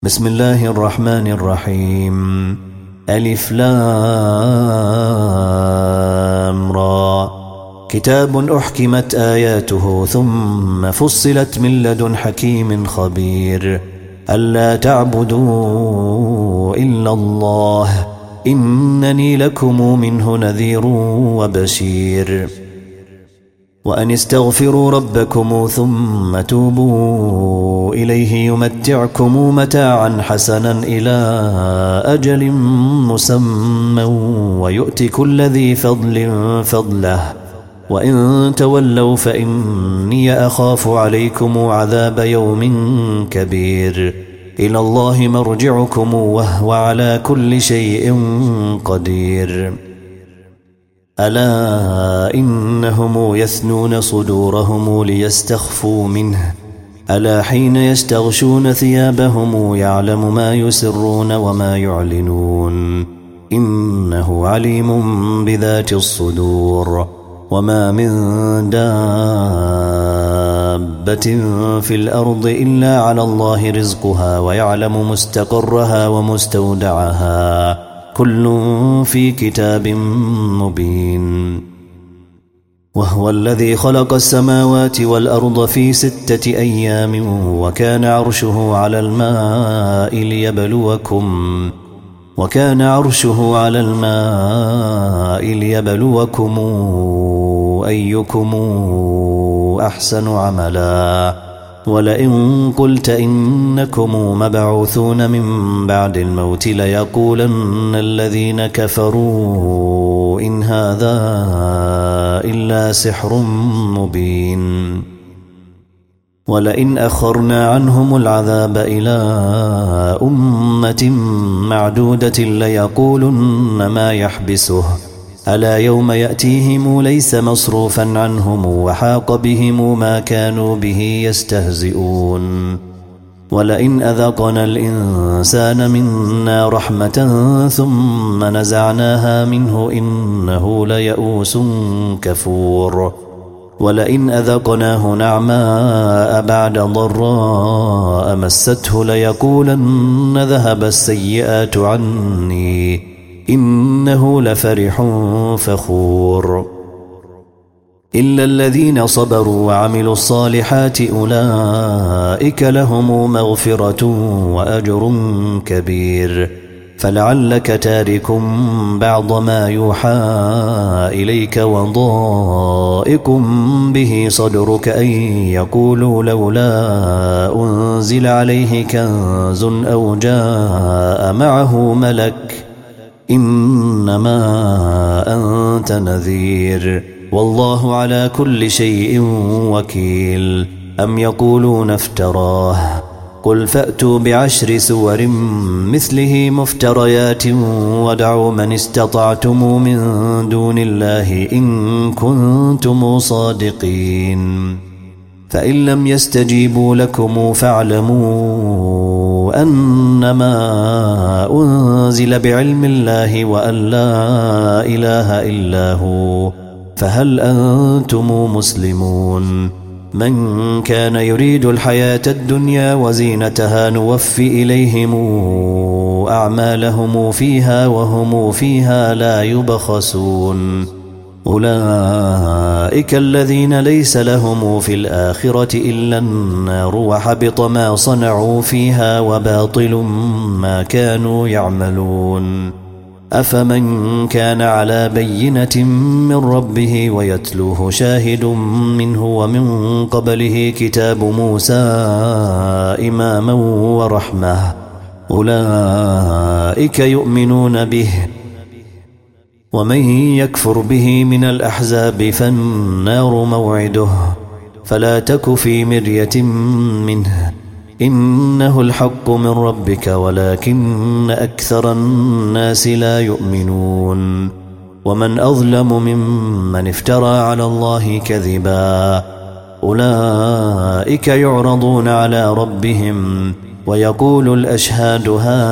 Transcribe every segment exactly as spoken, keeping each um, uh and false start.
بسم الله الرحمن الرحيم. ألف لام را. كتاب أحكمت آياته ثم فصلت من لدن حكيم خبير. ألا تعبدوا إلا الله إنني لكم منه نذير وبشير. وأن استغفروا ربكم ثم توبوا إليه يمتعكم متاعا حسنا إلى أجل مسمى ويؤتي كل ذي فضل فضله وإن تولوا فإني أخاف عليكم عذاب يوم كبير. إلى الله مرجعكم وهو على كل شيء قدير. ألا إنهم يثنون صدورهم ليستخفوا منه ألا حين يستغشون ثيابهم يعلم ما يسرون وما يعلنون إنه عليم بذات الصدور. وما من دابة في الأرض إلا على الله رزقها ويعلم مستقرها ومستودعها كل في كتاب مبين. وهو الذي خلق السماوات والأرض في ستة أيام وكان عرشه على الماء ليبلوكم وكان عرشه على الماء ليبلوكم أيكم أحسن عملا. ولئن قلت إنكم مبعوثون من بعد الموت ليقولن الذين كفروا إن هذا إلا سحر مبين. ولئن أخرنا عنهم العذاب إلى أمة معدودة ليقولن ما يحبسه ألا يوم يأتيهم ليس مصروفا عنهم وحاق بهم ما كانوا به يستهزئون. ولئن أذقنا الإنسان منا رحمة ثم نزعناها منه إنه ليئوس كفور. ولئن أذقناه نعماء بعد ضراء مسته ليقولن ذهب السيئات عني إنه لفرح فخور. إلا الذين صبروا وعملوا الصالحات أولئك لهم مغفرة وأجر كبير. فلعلك تارك بعض ما يوحى إليك وضائق به صدرك أن يقولوا لولا أنزل عليه كنز أو جاء معه ملك إنما أنت نذير والله على كل شيء وكيل. أم يقولون افتراه قل فأتوا بعشر سور مثله مفتريات ودعوا من استطعتم من دون الله إن كنتم صادقين. فإن لم يستجيبوا لكم فاعلموا أنما أنزل بعلم الله وأن لا إله إلا هو فهل أنتم مسلمون. من كان يريد الحياة الدنيا وزينتها نوفي إليهم أعمالهم فيها وهم فيها لا يبخسون. أولئك الذين ليس لهم في الآخرة إلا النار وحبط ما صنعوا فيها وباطل ما كانوا يعملون. أفمن كان على بينة من ربه ويتلوه شاهد منه ومن قبله كتاب موسى إماما ورحمة أولئك يؤمنون به. ومن يكفر به من الأحزاب فالنار موعده فلا تك في مرية منه إنه الحق من ربك ولكن أكثر الناس لا يؤمنون. ومن أظلم ممن افترى على الله كذبا أولئك يعرضون على ربهم ويقول الأشهاد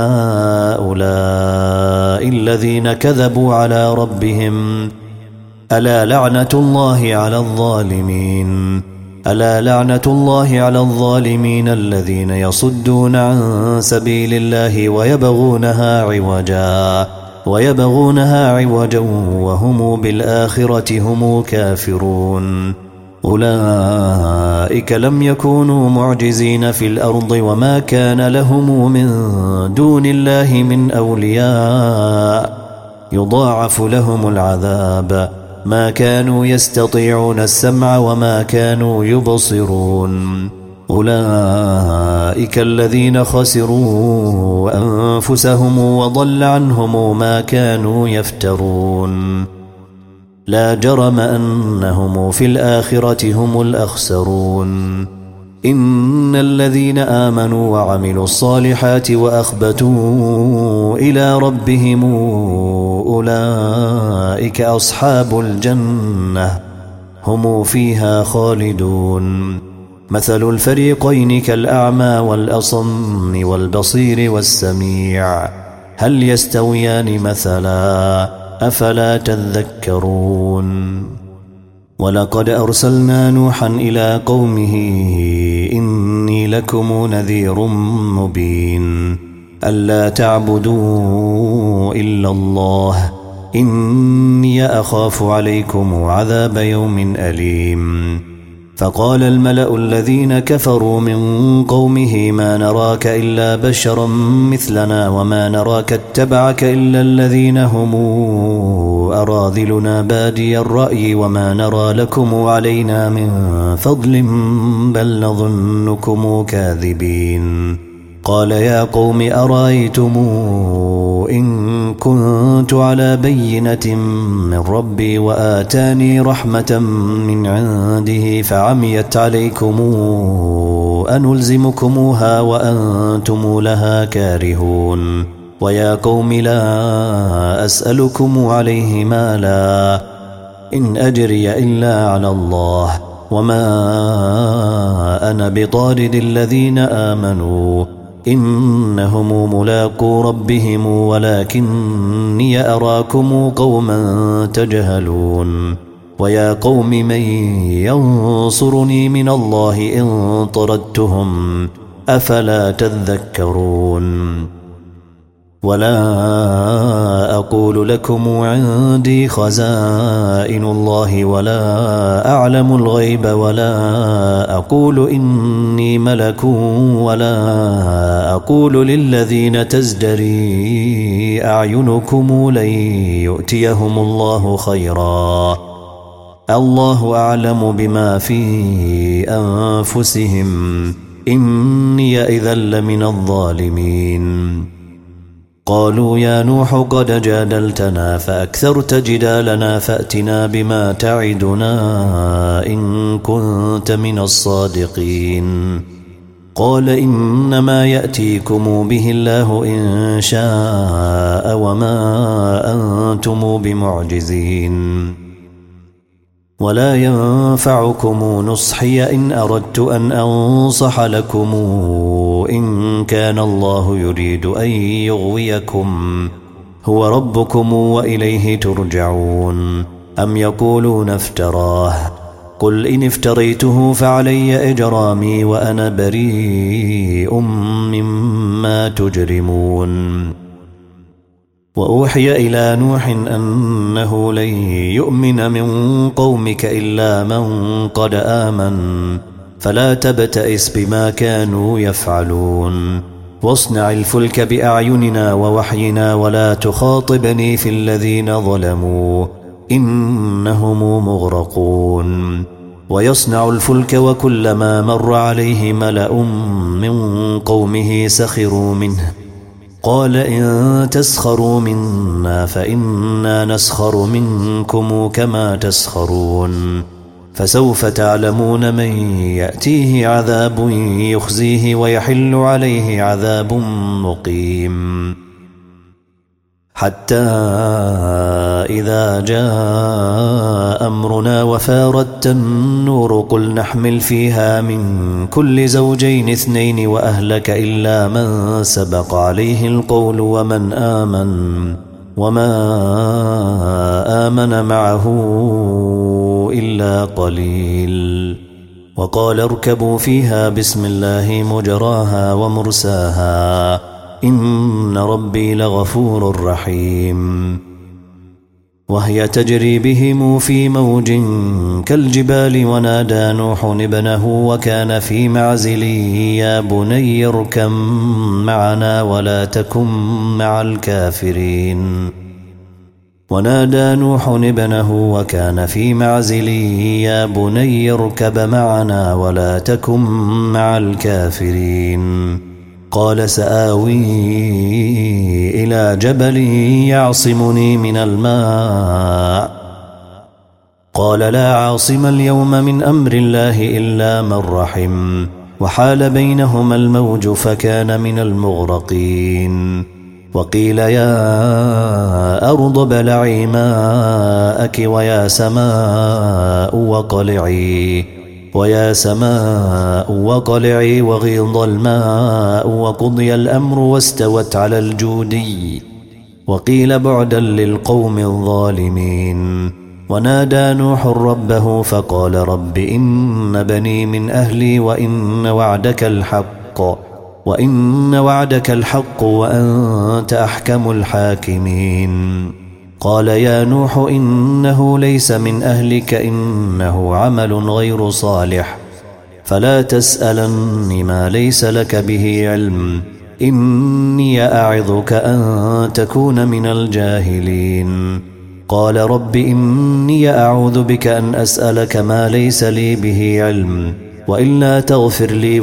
هؤلاء الذين كذبوا على ربهم ألا لعنة الله على الظالمين. ألا لعنة الله على الظالمين الذين يصدون عن سبيل الله ويبغونها عوجا ويبغونها عوجا وهم بالآخرة هم كافرون أولئك لم يكونوا معجزين في الأرض وما كان لهم من دون الله من أولياء يضاعف لهم العذاب ما كانوا يستطيعون السمع وما كانوا يبصرون أولئك الذين خسروا أنفسهم وضل عنهم ما كانوا يفترون لا جرم أنهم في الآخرة هم الأخسرون إن الذين آمنوا وعملوا الصالحات وأخبتوا إلى ربهم أولئك أصحاب الجنة هم فيها خالدون مثل الفريقين كالأعمى والأصم والبصير والسميع هل يستويان مثلا أفلا تذكرون ولقد أرسلنا نوحا إلى قومه إني لكم نذير مبين ألا تعبدوا إلا الله إني أخاف عليكم عذاب يوم أليم فقال الملأ الذين كفروا من قومه ما نراك إلا بشرا مثلنا وما نراك اتبعك إلا الذين هم أراذلنا بادي الرأي وما نرى لكم علينا من فضل بل نظنكم كاذبين قال يا قوم أرأيتم إن كنت على بينة من ربي وآتاني رحمة من عنده فعميت عليكم أنلزمكموها وأنتم لها كارهون ويا قوم لا أسألكم عليه مالا إن أجري إلا على الله وما أنا بطارد الذين آمنوا إنهم ملاقو ربهم ولكني أراكم قوما تجهلون ويا قوم من ينصرني من الله إن طردتهم أفلا تذكرون ولا أقول لكم عندي خزائن الله ولا أعلم الغيب ولا أقول إني ملك ولا أقول للذين تزدري أعينكم لن يؤتيهم الله خيرا الله أعلم بما في أنفسهم إني إذا لمن الظالمين قالوا يا نوح قد جادلتنا فأكثرت جدالنا فأتنا بما تعدنا إن كنت من الصادقين قال إنما يأتيكم به الله إن شاء وما أنتم بمعجزين ولا ينفعكم نصحي إن أردت أن أنصح لكم إن كان الله يريد أن يغويكم هو ربكم وإليه ترجعون أم يقولون افتراه قل إن افتريته فعلي إجرامي وأنا بريء مما تجرمون وأوحي إلى نوح أنه لن يؤمن من قومك إلا من قد آمن فلا تبتئس بما كانوا يفعلون واصنع الفلك بأعيننا ووحينا ولا تخاطبني في الذين ظلموا إنهم مغرقون ويصنع الفلك وكلما مر عليه ملأ من قومه سخروا منه قال إن تسخروا منا فإنا نسخر منكم كما تسخرون فسوف تعلمون من يأتيه عذاب يخزيه ويحل عليه عذاب مقيم حتى إذا جاء أمرنا وفارت النور قل نحمل فيها من كل زوجين اثنين وأهلك إلا من سبق عليه القول ومن آمن وما آمن معه إلا قليل وقال اركبوا فيها بسم الله مجراها ومرساها إن ربي لغفور رحيم وهي تجري بهم في موج كالجبال ونادى نوح ابنه وكان في معزل يا بني اركب معنا ولا تكن مع الكافرين ونادى نوح ابنه وكان في معزل يا بني اركب معنا ولا تكن مع الكافرين قال سآوي إلى جبل يعصمني من الماء قال لا عاصم اليوم من أمر الله إلا من رحم وحال بينهما الموج فكان من المغرقين وقيل يا أرض ابلعي ماءك ويا سماء وقلعي ويا سماء وقلعي وغيض الماء وقضي الأمر واستوت على الجودي وقيل بعدا للقوم الظالمين ونادى نوح ربه فقال رب إن بني من أهلي وإن وعدك الحق وإن وعدك الحق وأنت أحكم الحاكمين قال يا نوح إنه ليس من أهلك إنه عمل غير صالح فلا تسألني ما ليس لك به علم إني أعظك أن تكون من الجاهلين قال رب إني أعوذ بك أن أسألك ما ليس لي به علم وإلا تغفر لي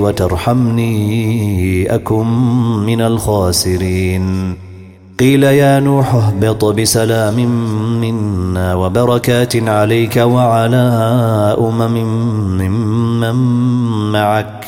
وترحمني أكن من الخاسرين قيل يا نوح اهبط بسلام منا وبركات عليك وعلى أمم ممن معك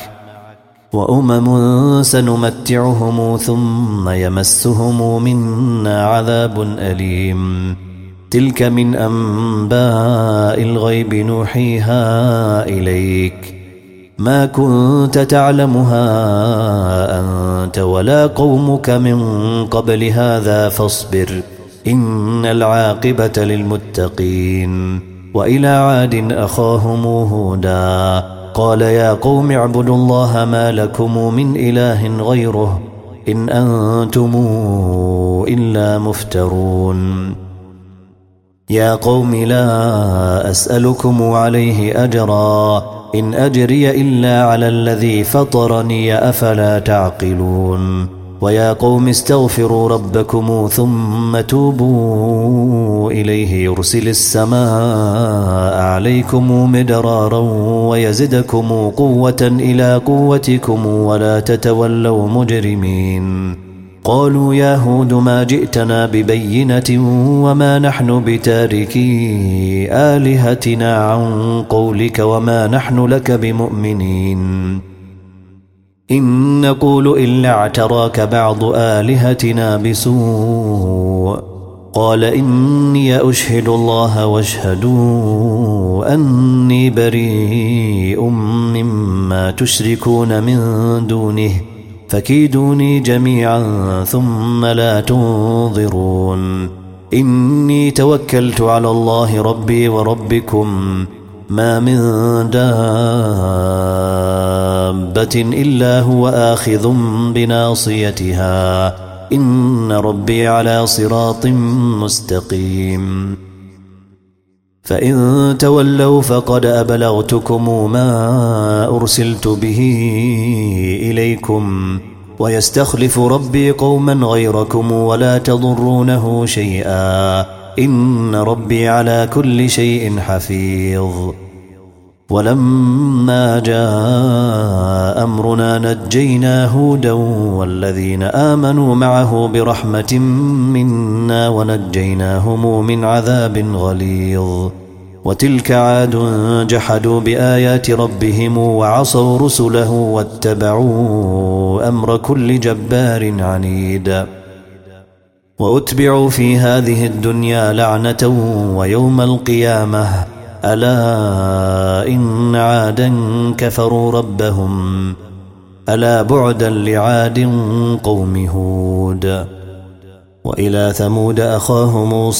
وأمم سنمتعهم ثم يمسهم منا عذاب أليم تلك من أنباء الغيب نوحيها إليك ما كنت تعلمها أنت ولا قومك من قبل هذا فاصبر إن العاقبة للمتقين وإلى عاد أخاهم هودا قال يا قوم اعبدوا الله ما لكم من إله غيره إن أنتم إلا مفترون يا قوم لا أسألكم عليه أجرا إن أجري إلا على الذي فطرني أفلا تعقلون ويا قوم استغفروا ربكم ثم توبوا إليه يرسل السماء عليكم مدرارا ويزدكم قوة إلى قوتكم ولا تتولوا مجرمين قالوا يا هود ما جئتنا ببينة وما نحن بتاركي آلهتنا عن قولك وما نحن لك بمؤمنين إن نقول إلا اعتراك بعض آلهتنا بسوء قال إني أشهد الله واشهدوا أني بريء مما تشركون من دونه فكيدوني جميعا ثم لا تنظرون إني توكلت على الله ربي وربكم ما من دابة إلا هو آخذ بناصيتها إن ربي على صراط مستقيم فإن تولوا فقد أبلغتكم ما أرسلت به إليكم ويستخلف ربي قوما غيركم ولا تضرونه شيئا إن ربي على كل شيء حفيظ ولما جاء أمرنا نجينا هودا والذين آمنوا معه برحمة منا ونجيناهم من عذاب غليظ وتلك عاد جحدوا بآيات ربهم وعصوا رسله واتبعوا أمر كل جبار عنيد وأتبعوا في هذه الدنيا لعنة ويوم القيامة ألا إن عادا كفروا ربهم ألا بعدا لعاد قوم هود وإلى ثمود أخاهم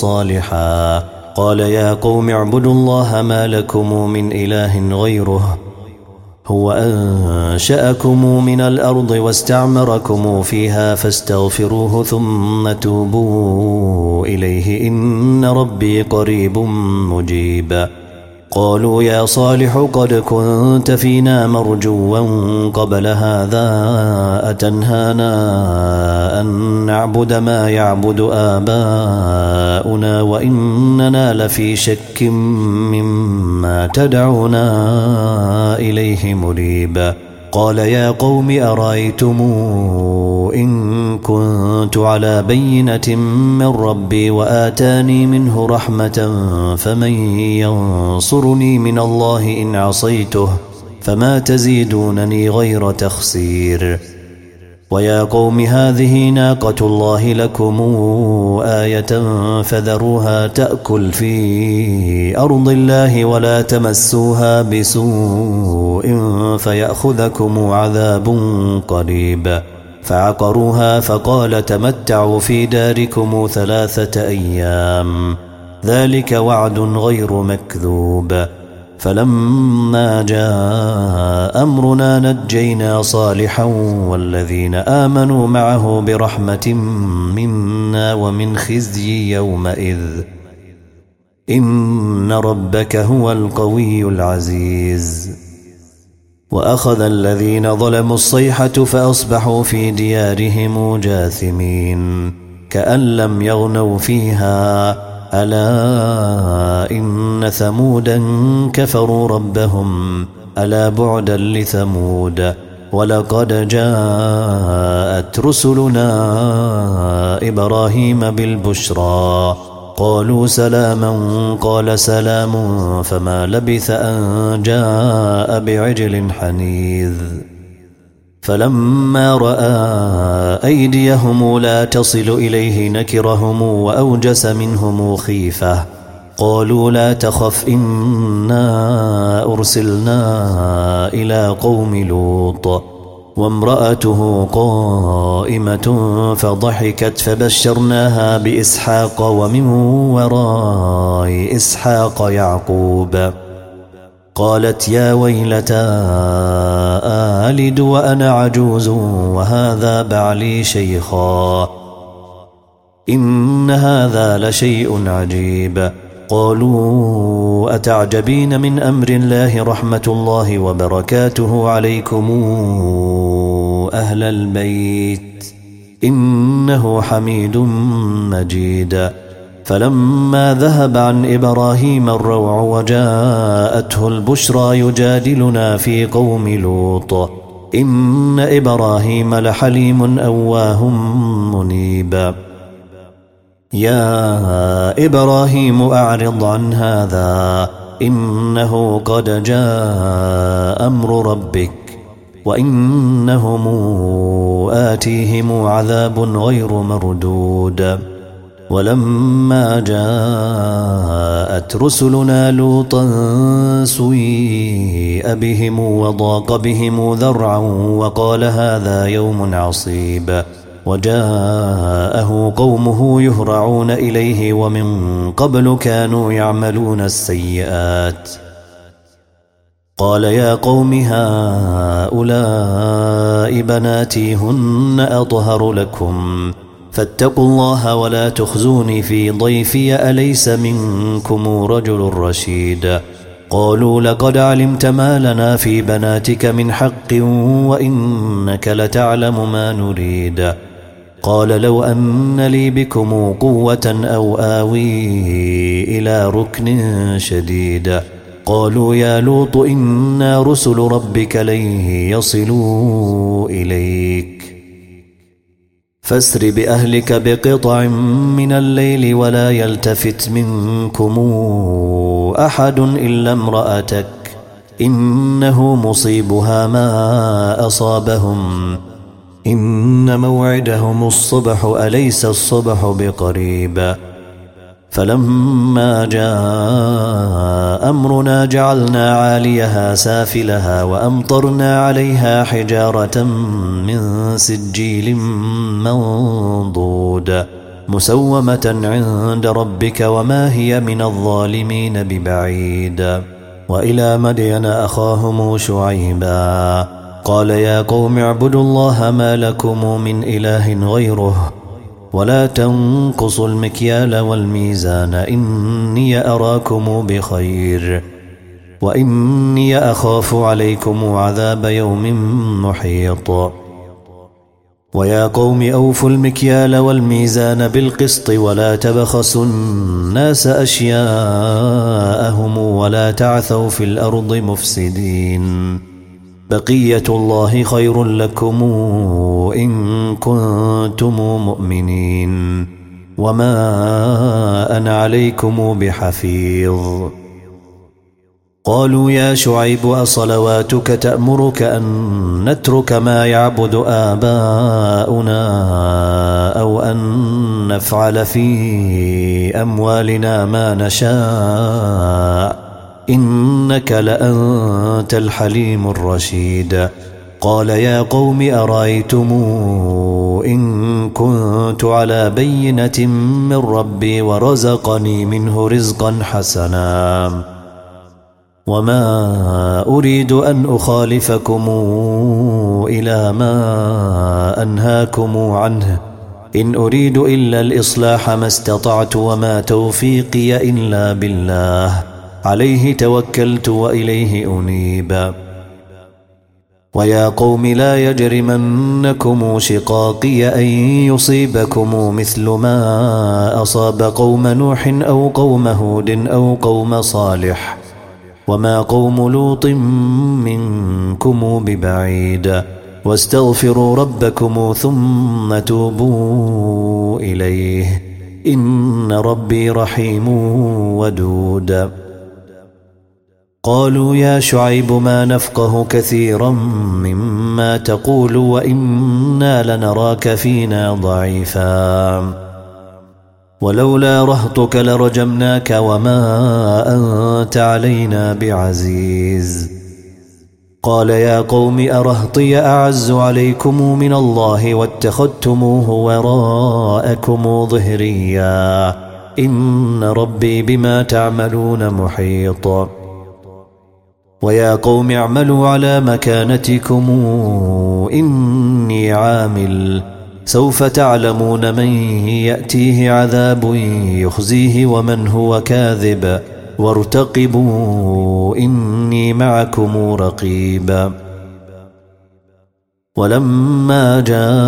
صالحا قال يا قوم اعبدوا الله ما لكم من إله غيره هو أنشأكم من الأرض واستعمركم فيها فاستغفروه ثم توبوا إليه إن ربي قريب مجيب. قالوا يا صالح قد كنت فينا مرجوا قبل هذا أتنهانا أن نعبد ما يعبد آباؤنا وإننا لفي شك مما تدعونا إليه مريب. قال يا قوم أرأيتم إن كنت على بينة من ربي وآتاني منه رحمة فمن ينصرني من الله إن عصيته فما تزيدونني غير تخسير. ويا قوم هذه ناقة الله لكم آية فذروها تأكل في أرض الله ولا تمسوها بسوء فيأخذكم عذاب قريب. فعقروها فقال تمتعوا في داركم ثلاثة أيام ذلك وعد غير مكذوب. فلما جاء أمرنا نجينا صالحا والذين آمنوا معه برحمة منا ومن خزي يومئذ إن ربك هو القوي العزيز. وأخذ الذين ظلموا الصيحة فأصبحوا في ديارهم جاثمين كأن لم يغنوا فيها ألا إن ثمودا كفروا ربهم ألا بعدا لثمود. ولقد جاءت رسلنا إبراهيم بالبشرى قالوا سلاما قال سلام فما لبث أن جاء بعجل حنيذ. فلما رأى أيديهم لا تصل إليه نكرهم وأوجس منهم خيفة قالوا لا تخف إنا أرسلنا إلى قوم لوط وامرأته قائمة فضحكت فبشرناها بإسحاق ومن وراء إسحاق يعقوب. قالت يا ويلتى آلد وأنا عجوز وهذا بعلي شيخا إن هذا لشيء عجيب. قالوا أتعجبين من أمر الله رحمة الله وبركاته عليكم أهل البيت إنه حميد مجيد. فلما ذهب عن إبراهيم الروع وجاءته البشرى يجادلنا في قوم لوط إن إبراهيم لحليم أواه منيب. يا إبراهيم أعرض عن هذا إنه قد جاء أمر ربك وإنهم آتيهم عذاب غير مردود. ولما جاءت رسلنا لوطا سيء بهم وضاق بهم ذرعا وقال هذا يوم عصيب. وجاءه قومه يهرعون إليه ومن قبل كانوا يعملون السيئات. قال يا قوم هؤلاء بناتي هن أطهر لكم فاتقوا الله ولا تخزوني في ضيفي أليس منكم رجل رشيد. قالوا لقد علمت ما لنا في بناتك من حق وإنك لتعلم ما نريد. قال لو أن لي بكم قوة أو آوي إلى ركن شديد. قالوا يا لوط إنا رسل ربك لن يصلوا إليك فاسر بأهلك بقطع من الليل ولا يلتفت منكم أحد إلا امرأتك إنه مصيبها ما أصابهم إن موعدهم الصبح أليس الصبح بقريب. فلما جاء أمرنا جعلنا عاليها سافلها وأمطرنا عليها حجارة من سجيل منضود مسومة عند ربك وما هي من الظالمين ببعيد. وإلى مدين أخاهم شعيبا قال يا قوم اعبدوا الله ما لكم من إله غيره ولا تنقصوا المكيال والميزان إني أراكم بخير وإني أخاف عليكم عذاب يوم محيط. ويا قوم أوفوا المكيال والميزان بالقسط ولا تبخسوا الناس أشياءهم ولا تعثوا في الأرض مفسدين بقية الله خير لكم إن كنتم مؤمنين وما أنا عليكم بحفيظ. قالوا يا شعيب أصلواتك تأمرك أن نترك ما يعبد آباؤنا أو أن نفعل في أموالنا ما نشاء إنك لأنت الحليم الرشيد. قال يا قوم أرأيتم إن كنت على بينة من ربي ورزقني منه رزقا حسنا وما أريد أن أخالفكم إلى ما أنهاكم عنه إن أريد إلا الإصلاح ما استطعت وما توفيقي إلا بالله عليه توكلت وإليه أنيب. ويا قوم لا يجرمنكم شقاقي أن يصيبكم مثل ما أصاب قوم نوح أو قوم هود أو قوم صالح وما قوم لوط منكم ببعيد واستغفروا ربكم ثم توبوا إليه إن ربي رحيم ودود. قالوا يا شعيب ما نفقه كثيرا مما تقول وإنا لنراك فينا ضعيفا ولولا رهطك لرجمناك وما أنت علينا بعزيز. قال يا قوم أرهطي أعز عليكم من الله واتخذتموه وراءكم ظهريا إن ربي بما تعملون محيط. ويا قوم اعملوا على مكانتكم إني عامل سوف تعلمون من يأتيه عذاب يخزيه ومن هو كاذب وارتقبوا إني معكم رقيب. ولما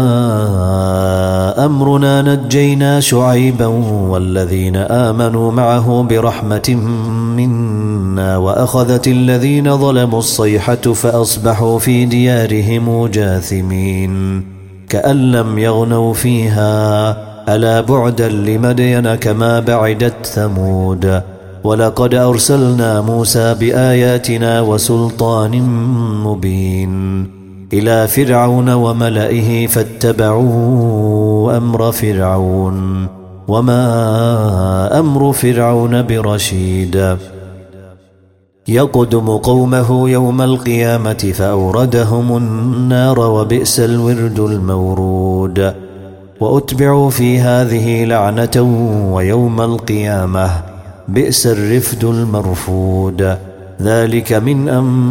جاء أمرنا نجينا شعيبا والذين آمنوا معه برحمة منا وأخذت الذين ظلموا الصيحة فأصبحوا في ديارهم جاثمين كأن لم يغنوا فيها ألا بعدا لمدين كما بعدت ثمود. ولقد أرسلنا موسى بآياتنا وسلطان مبين إلى فرعون وملئه فاتبعوا أمر فرعون وما أمر فرعون برشيد. يقدم قومه يوم القيامة فأوردهم النار وبئس الورد المورود. وأتبعوا في هذه لعنة ويوم القيامة بئس الرفد المرفود. ذلك من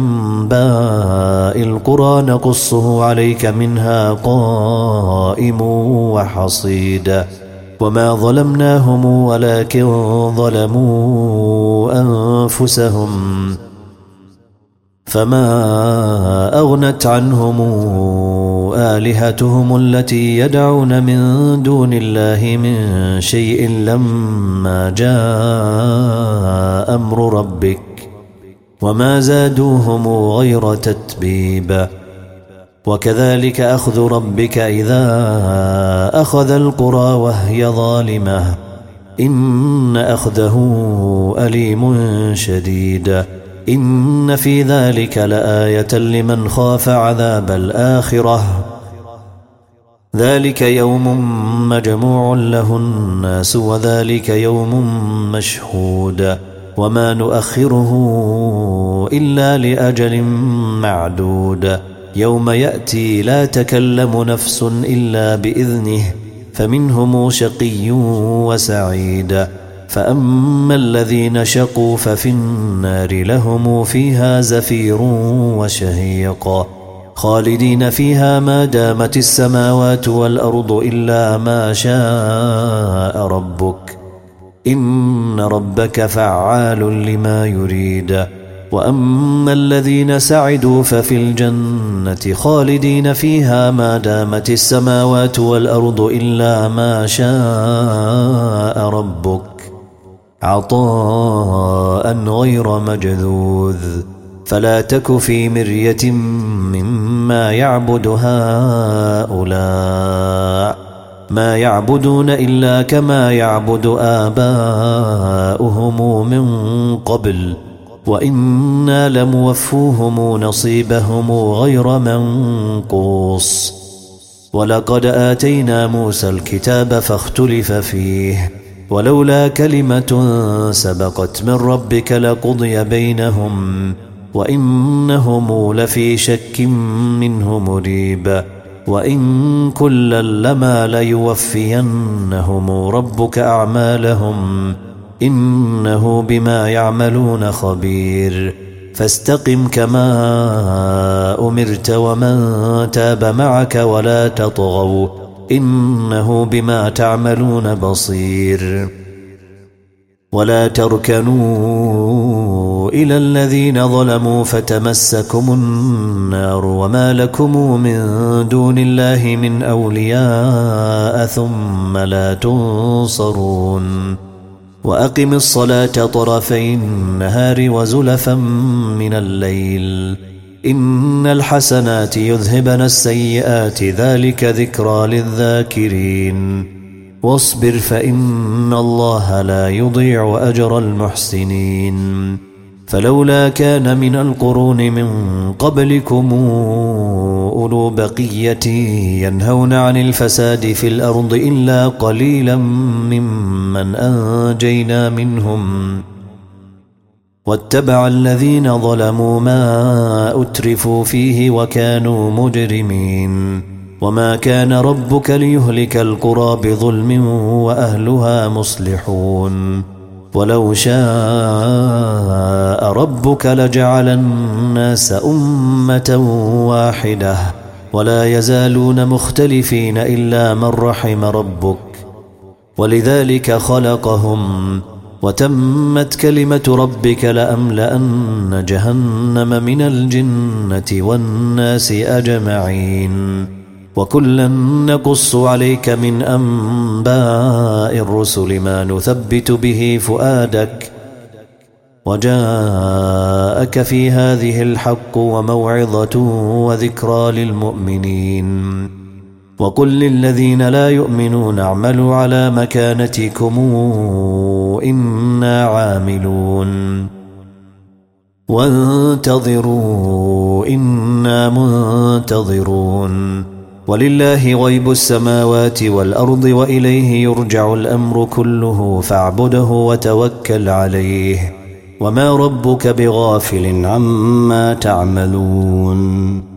أنباء القرى نقصه عليك منها قائم وحصيد. وما ظلمناهم ولكن ظلموا أنفسهم فما أغنت عنهم آلهتهم التي يدعون من دون الله من شيء لما جاء أمر ربك وما زادوهم غير تتبيب. وكذلك أخذ ربك إذا أخذ القرى وهي ظالمة إن أخذه أليم شديد. إن في ذلك لآية لمن خاف عذاب الآخرة ذلك يوم مجموع له الناس وذلك يوم مشهود. وما نؤخره إلا لأجل معدود. يوم يأتي لا تكلم نفس إلا بإذنه فمنهم شقي وسعيد. فأما الذين شقوا ففي النار لهم فيها زفير وشهيق خالدين فيها ما دامت السماوات والأرض إلا ما شاء ربك إن ربك فعال لما يريد. وأما الذين سعدوا ففي الجنة خالدين فيها ما دامت السماوات والأرض إلا ما شاء ربك عطاء غير مجذوذ. فلا تك في مرية مما يعبد هؤلاء ما يعبدون إلا كما يعبد آباؤهم من قبل وإنا لموفوهم نصيبهم غير منقوص. ولقد آتينا موسى الكتاب فاختلف فيه ولولا كلمة سبقت من ربك لقضي بينهم وإنهم لفي شك منه مريب. وإن كلا لما ليوفينهم ربك أعمالهم إنه بما يعملون خبير. فاستقم كما أمرت ومن تاب معك ولا تطغوا إنه بما تعملون بصير. ولا تركنوا إلى الذين ظلموا فتمسكم النار وما لكم من دون الله من أولياء ثم لا تنصرون. وأقم الصلاة طرفي النهار وزلفا من الليل إن الحسنات يذهبن السيئات ذلك ذكرى للذاكرين. واصبر فإن الله لا يضيع أجر المحسنين. فلولا كان من القرون من قبلكم أولو بقية ينهون عن الفساد في الأرض إلا قليلا ممن أنجينا منهم واتبع الذين ظلموا ما أترفوا فيه وكانوا مجرمين. وما كان ربك ليهلك القرى بظلم وأهلها مصلحون. ولو شاء ربك لجعل الناس أمة واحدة ولا يزالون مختلفين إلا من رحم ربك ولذلك خلقهم وتمت كلمة ربك لأملأن جهنم من الجنة والناس أجمعين. وكلا نقص عليك من أنباء الرسل ما نثبت به فؤادك وجاءك في هذه الحق وموعظة وذكرى للمؤمنين. وقل للذين لا يؤمنون اعملوا على مكانتكم إنا عاملون وانتظروا إنا منتظرون. ولله غيب السماوات والأرض وإليه يرجع الأمر كله فاعبده وتوكل عليه وما ربك بغافل عما تعملون.